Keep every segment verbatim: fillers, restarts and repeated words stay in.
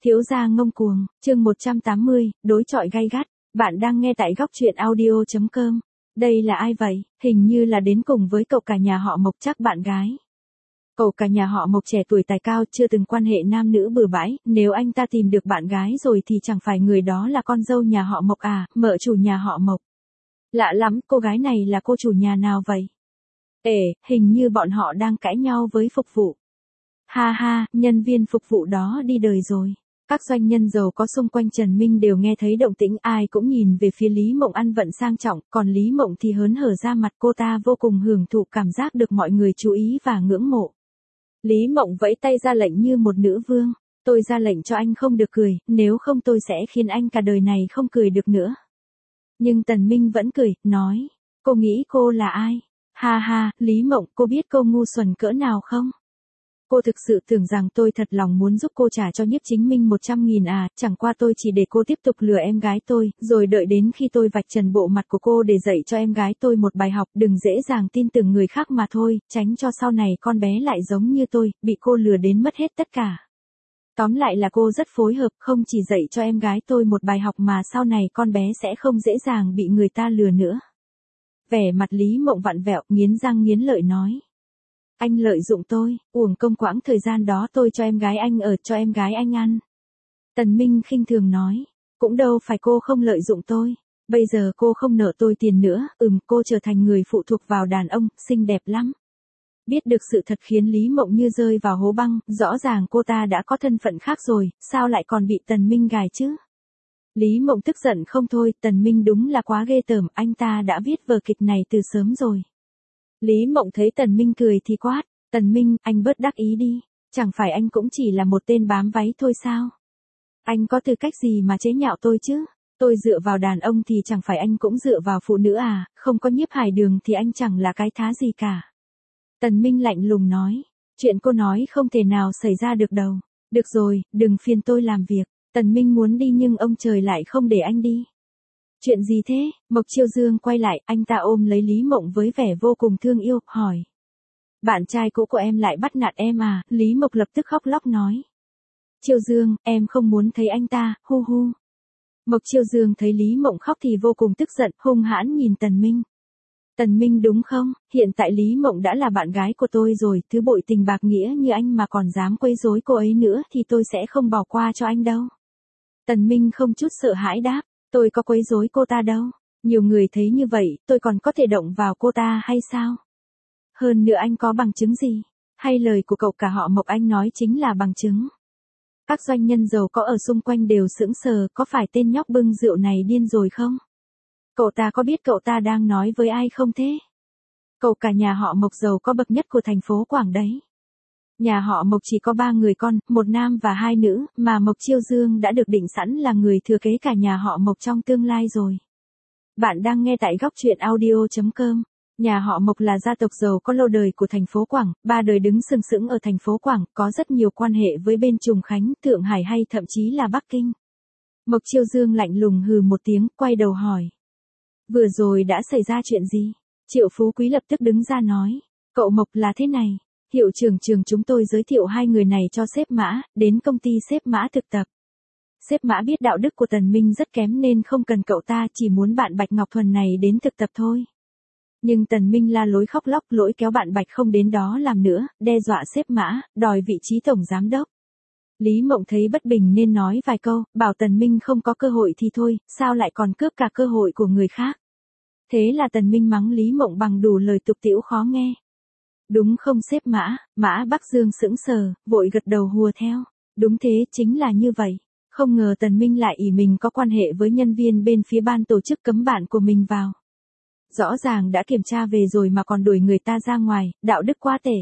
Thiếu gia ngông cuồng, chương một trăm tám mươi, đối chọi gay gắt. Bạn đang nghe tại góc truyện audio chấm com. Đây là ai vậy? Hình như là đến cùng với cậu cả nhà họ Mộc chắc bạn gái. Cậu cả nhà họ Mộc trẻ tuổi tài cao, chưa từng quan hệ nam nữ bừa bãi, nếu anh ta tìm được bạn gái rồi thì chẳng phải người đó là con dâu nhà họ Mộc à, mợ chủ nhà họ Mộc. Lạ lắm, cô gái này là cô chủ nhà nào vậy? Ê, hình như bọn họ đang cãi nhau với phục vụ. Ha ha, nhân viên phục vụ đó đi đời rồi. Các doanh nhân giàu có xung quanh Trần Minh đều nghe thấy động tĩnh, ai cũng nhìn về phía Lý Mộng ăn vận sang trọng, còn Lý Mộng thì hớn hở ra mặt, cô ta vô cùng hưởng thụ cảm giác được mọi người chú ý và ngưỡng mộ. Lý Mộng vẫy tay ra lệnh như một nữ vương, tôi ra lệnh cho anh không được cười, nếu không tôi sẽ khiến anh cả đời này không cười được nữa. Nhưng Tần Minh vẫn cười, nói, cô nghĩ cô là ai? Ha ha, Lý Mộng, cô biết cô ngu xuẩn cỡ nào không? Cô thực sự tưởng rằng tôi thật lòng muốn giúp cô trả cho Nhiếp Chính Minh một trăm nghìn à, chẳng qua tôi chỉ để cô tiếp tục lừa em gái tôi, rồi đợi đến khi tôi vạch trần bộ mặt của cô để dạy cho em gái tôi một bài học, đừng dễ dàng tin tưởng người khác mà thôi, tránh cho sau này con bé lại giống như tôi, bị cô lừa đến mất hết tất cả. Tóm lại là cô rất phối hợp, không chỉ dạy cho em gái tôi một bài học mà sau này con bé sẽ không dễ dàng bị người ta lừa nữa. Vẻ mặt Lý Mộng vặn vẹo, nghiến răng nghiến lợi nói. Anh lợi dụng tôi, uổng công quãng thời gian đó tôi cho em gái anh ở, cho em gái anh ăn. Tần Minh khinh thường nói, cũng đâu phải cô không lợi dụng tôi, bây giờ cô không nợ tôi tiền nữa, ừm, cô trở thành người phụ thuộc vào đàn ông, xinh đẹp lắm. Biết được sự thật khiến Lý Mộng như rơi vào hố băng, rõ ràng cô ta đã có thân phận khác rồi, sao lại còn bị Tần Minh gài chứ? Lý Mộng tức giận không thôi, Tần Minh đúng là quá ghê tởm, anh ta đã viết vở kịch này từ sớm rồi. Lý Mộng thấy Tần Minh cười thì quát, Tần Minh, anh bớt đắc ý đi, chẳng phải anh cũng chỉ là một tên bám váy thôi sao? Anh có tư cách gì mà chế nhạo tôi chứ? Tôi dựa vào đàn ông thì chẳng phải anh cũng dựa vào phụ nữ à, không có Nhiếp Hải Đường thì anh chẳng là cái thá gì cả. Tần Minh lạnh lùng nói, chuyện cô nói không thể nào xảy ra được đâu. Được rồi, đừng phiền tôi làm việc. Tần Minh muốn đi nhưng ông trời lại không để anh đi. Chuyện gì thế? Mộc Chiêu Dương quay lại, anh ta ôm lấy Lý Mộng với vẻ vô cùng thương yêu, hỏi. Bạn trai cũ của em lại bắt nạt em à? Lý Mộc lập tức khóc lóc nói. Chiêu Dương, em không muốn thấy anh ta, hu hu. Mộc Chiêu Dương thấy Lý Mộng khóc thì vô cùng tức giận, hung hãn nhìn Tần Minh. Tần Minh đúng không? Hiện tại Lý Mộng đã là bạn gái của tôi rồi, thứ bội tình bạc nghĩa như anh mà còn dám quấy rối cô ấy nữa thì tôi sẽ không bỏ qua cho anh đâu. Tần Minh không chút sợ hãi đáp. Tôi có quấy rối cô ta đâu. Nhiều người thấy như vậy, tôi còn có thể động vào cô ta hay sao? Hơn nữa anh có bằng chứng gì? Hay lời của cậu cả họ Mộc anh nói chính là bằng chứng? Các doanh nhân giàu có ở xung quanh đều sững sờ, có phải tên nhóc bưng rượu này điên rồi không? Cậu ta có biết cậu ta đang nói với ai không thế? Cậu cả nhà họ Mộc giàu có bậc nhất của thành phố Quảng đấy. Nhà họ Mộc chỉ có ba người con, một nam và hai nữ, mà Mộc Chiêu Dương đã được định sẵn là người thừa kế cả nhà họ Mộc trong tương lai rồi. Bạn đang nghe tại góc truyện audio chấm com. Nhà họ Mộc là gia tộc giàu có lâu đời của thành phố Quảng, ba đời đứng sừng sững ở thành phố Quảng, có rất nhiều quan hệ với bên Trùng Khánh, Thượng Hải hay thậm chí là Bắc Kinh. Mộc Chiêu Dương lạnh lùng hừ một tiếng, quay đầu hỏi. Vừa rồi đã xảy ra chuyện gì? Triệu Phú Quý lập tức đứng ra nói. Cậu Mộc là thế này. Hiệu trưởng trường chúng tôi giới thiệu hai người này cho sếp Mã, đến công ty sếp Mã thực tập. Sếp Mã biết đạo đức của Tần Minh rất kém nên không cần cậu ta, chỉ muốn bạn Bạch Ngọc Thuần này đến thực tập thôi. Nhưng Tần Minh la lối khóc lóc lỗi kéo bạn Bạch không đến đó làm nữa, đe dọa sếp Mã, đòi vị trí tổng giám đốc. Lý Mộng thấy bất bình nên nói vài câu, bảo Tần Minh không có cơ hội thì thôi, sao lại còn cướp cả cơ hội của người khác. Thế là Tần Minh mắng Lý Mộng bằng đủ lời tục tĩu khó nghe. Đúng không sếp Mã? Mã Bắc Dương sững sờ, vội gật đầu hùa theo. Đúng thế, chính là như vậy. Không ngờ Tần Minh lại ỷ mình có quan hệ với nhân viên bên phía ban tổ chức cấm bạn của mình vào. Rõ ràng đã kiểm tra về rồi mà còn đuổi người ta ra ngoài, đạo đức quá tệ.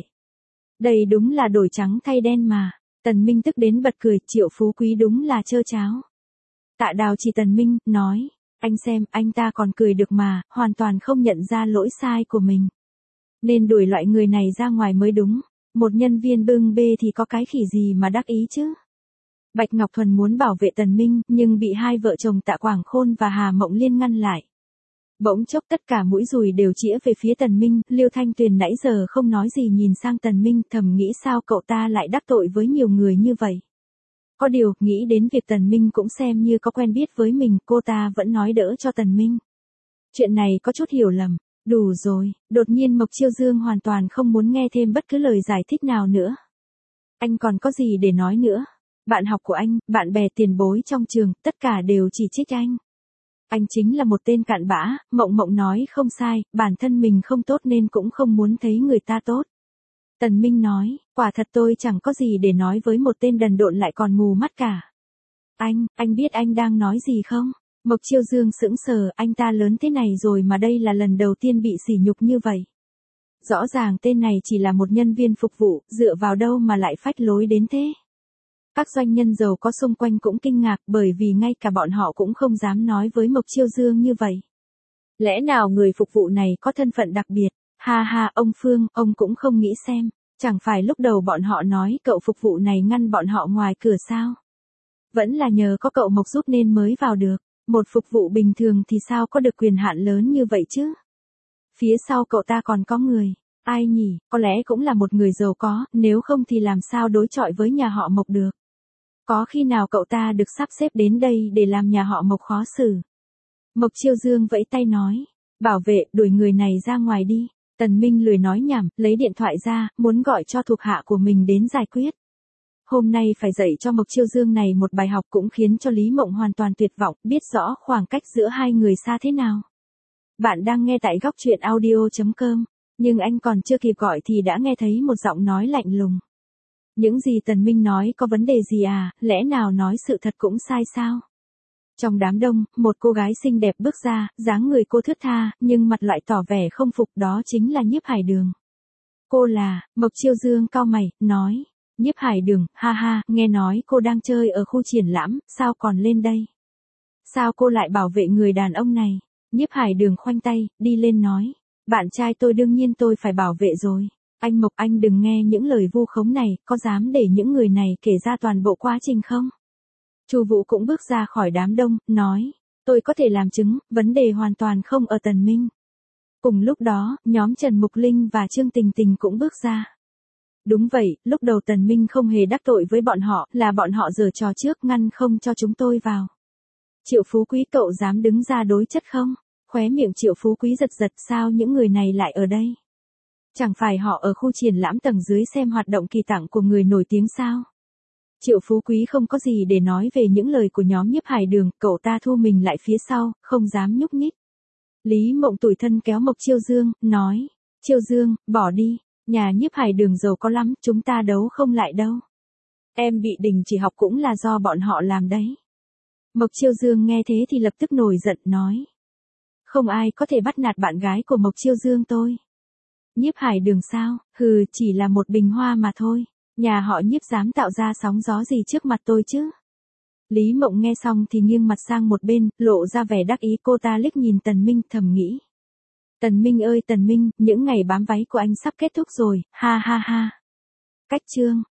Đây đúng là đổi trắng thay đen mà. Tần Minh tức đến bật cười, Triệu Phú Quý đúng là trơ cháo. Tạ Đào chỉ Tần Minh, nói, anh xem, anh ta còn cười được mà, hoàn toàn không nhận ra lỗi sai của mình. Nên đuổi loại người này ra ngoài mới đúng. Một nhân viên bưng bê thì có cái khỉ gì mà đắc ý chứ. Bạch Ngọc Thuần muốn bảo vệ Tần Minh, nhưng bị hai vợ chồng Tạ Quảng Khôn và Hà Mộng Liên ngăn lại. Bỗng chốc tất cả mũi dùi đều chĩa về phía Tần Minh, Liêu Thanh Tuyền nãy giờ không nói gì nhìn sang Tần Minh, thầm nghĩ sao cậu ta lại đắc tội với nhiều người như vậy. Có điều, nghĩ đến việc Tần Minh cũng xem như có quen biết với mình, cô ta vẫn nói đỡ cho Tần Minh. Chuyện này có chút hiểu lầm. Đủ rồi, đột nhiên Mộc Chiêu Dương hoàn toàn không muốn nghe thêm bất cứ lời giải thích nào nữa. Anh còn có gì để nói nữa? Bạn học của anh, bạn bè tiền bối trong trường, tất cả đều chỉ trích anh. Anh chính là một tên cặn bã, Mộng Mộng nói không sai, bản thân mình không tốt nên cũng không muốn thấy người ta tốt. Tần Minh nói, quả thật tôi chẳng có gì để nói với một tên đần độn lại còn mù mắt cả. Anh, anh biết anh đang nói gì không? Mộc Chiêu Dương sững sờ, anh ta lớn thế này rồi mà đây là lần đầu tiên bị sỉ nhục như vậy. Rõ ràng tên này chỉ là một nhân viên phục vụ, dựa vào đâu mà lại phách lối đến thế. Các doanh nhân giàu có xung quanh cũng kinh ngạc bởi vì ngay cả bọn họ cũng không dám nói với Mộc Chiêu Dương như vậy. Lẽ nào người phục vụ này có thân phận đặc biệt? Ha ha, ông Phương, ông cũng không nghĩ xem, chẳng phải lúc đầu bọn họ nói cậu phục vụ này ngăn bọn họ ngoài cửa sao? Vẫn là nhờ có cậu Mộc giúp nên mới vào được. Một phục vụ bình thường thì sao có được quyền hạn lớn như vậy chứ? Phía sau cậu ta còn có người. Ai nhỉ, có lẽ cũng là một người giàu có, nếu không thì làm sao đối chọi với nhà họ Mộc được. Có khi nào cậu ta được sắp xếp đến đây để làm nhà họ Mộc khó xử. Mộc Chiêu Dương vẫy tay nói, bảo vệ, đuổi người này ra ngoài đi. Tần Minh lười nói nhảm, lấy điện thoại ra, muốn gọi cho thuộc hạ của mình đến giải quyết. Hôm nay phải dạy cho Mộc Chiêu Dương này một bài học cũng khiến cho Lý Mộng hoàn toàn tuyệt vọng, biết rõ khoảng cách giữa hai người xa thế nào. Bạn đang nghe tại góc truyện audio chấm com, nhưng anh còn chưa kịp gọi thì đã nghe thấy một giọng nói lạnh lùng. Những gì Tần Minh nói có vấn đề gì à, lẽ nào nói sự thật cũng sai sao? Trong đám đông, một cô gái xinh đẹp bước ra, dáng người cô thướt tha, nhưng mặt lại tỏ vẻ không phục, đó chính là Nhiếp Hải Đường. Cô là, Mộc Chiêu Dương cau mày, nói. Nhiếp Hải Đường, ha ha, nghe nói cô đang chơi ở khu triển lãm, sao còn lên đây? Sao cô lại bảo vệ người đàn ông này? Nhiếp Hải Đường khoanh tay, đi lên nói. Bạn trai tôi đương nhiên tôi phải bảo vệ rồi. Anh Mộc, anh đừng nghe những lời vu khống này, có dám để những người này kể ra toàn bộ quá trình không? Chu Vũ cũng bước ra khỏi đám đông, nói. Tôi có thể làm chứng, vấn đề hoàn toàn không ở Tần Minh. Cùng lúc đó, nhóm Trần Mục Linh và Trương Tình Tình cũng bước ra. Đúng vậy, lúc đầu Tần Minh không hề đắc tội với bọn họ, là bọn họ giở trò trước ngăn không cho chúng tôi vào. Triệu Phú Quý, cậu dám đứng ra đối chất không? Khóe miệng Triệu Phú Quý giật giật, sao những người này lại ở đây? Chẳng phải họ ở khu triển lãm tầng dưới xem hoạt động kỳ tặng của người nổi tiếng sao? Triệu Phú Quý không có gì để nói về những lời của nhóm Nhiếp Hải Đường, cậu ta thu mình lại phía sau, không dám nhúc nhích. Lý Mộng tủi thân kéo Mộc Chiêu Dương, nói. Chiêu Dương, bỏ đi. Nhà Nhiếp Hải Đường giàu có lắm, chúng ta đấu không lại đâu. Em bị đình chỉ học cũng là do bọn họ làm đấy. Mộc Chiêu Dương nghe thế thì lập tức nổi giận, nói. Không ai có thể bắt nạt bạn gái của Mộc Chiêu Dương tôi. Nhiếp Hải Đường sao, hừ, chỉ là một bình hoa mà thôi. Nhà họ Nhiếp dám tạo ra sóng gió gì trước mặt tôi chứ? Lý Mộng nghe xong thì nghiêng mặt sang một bên, lộ ra vẻ đắc ý, cô ta liếc nhìn Tần Minh, thầm nghĩ. Tần Minh ơi Tần Minh, những ngày bám váy của anh sắp kết thúc rồi, ha ha ha. Cách chương.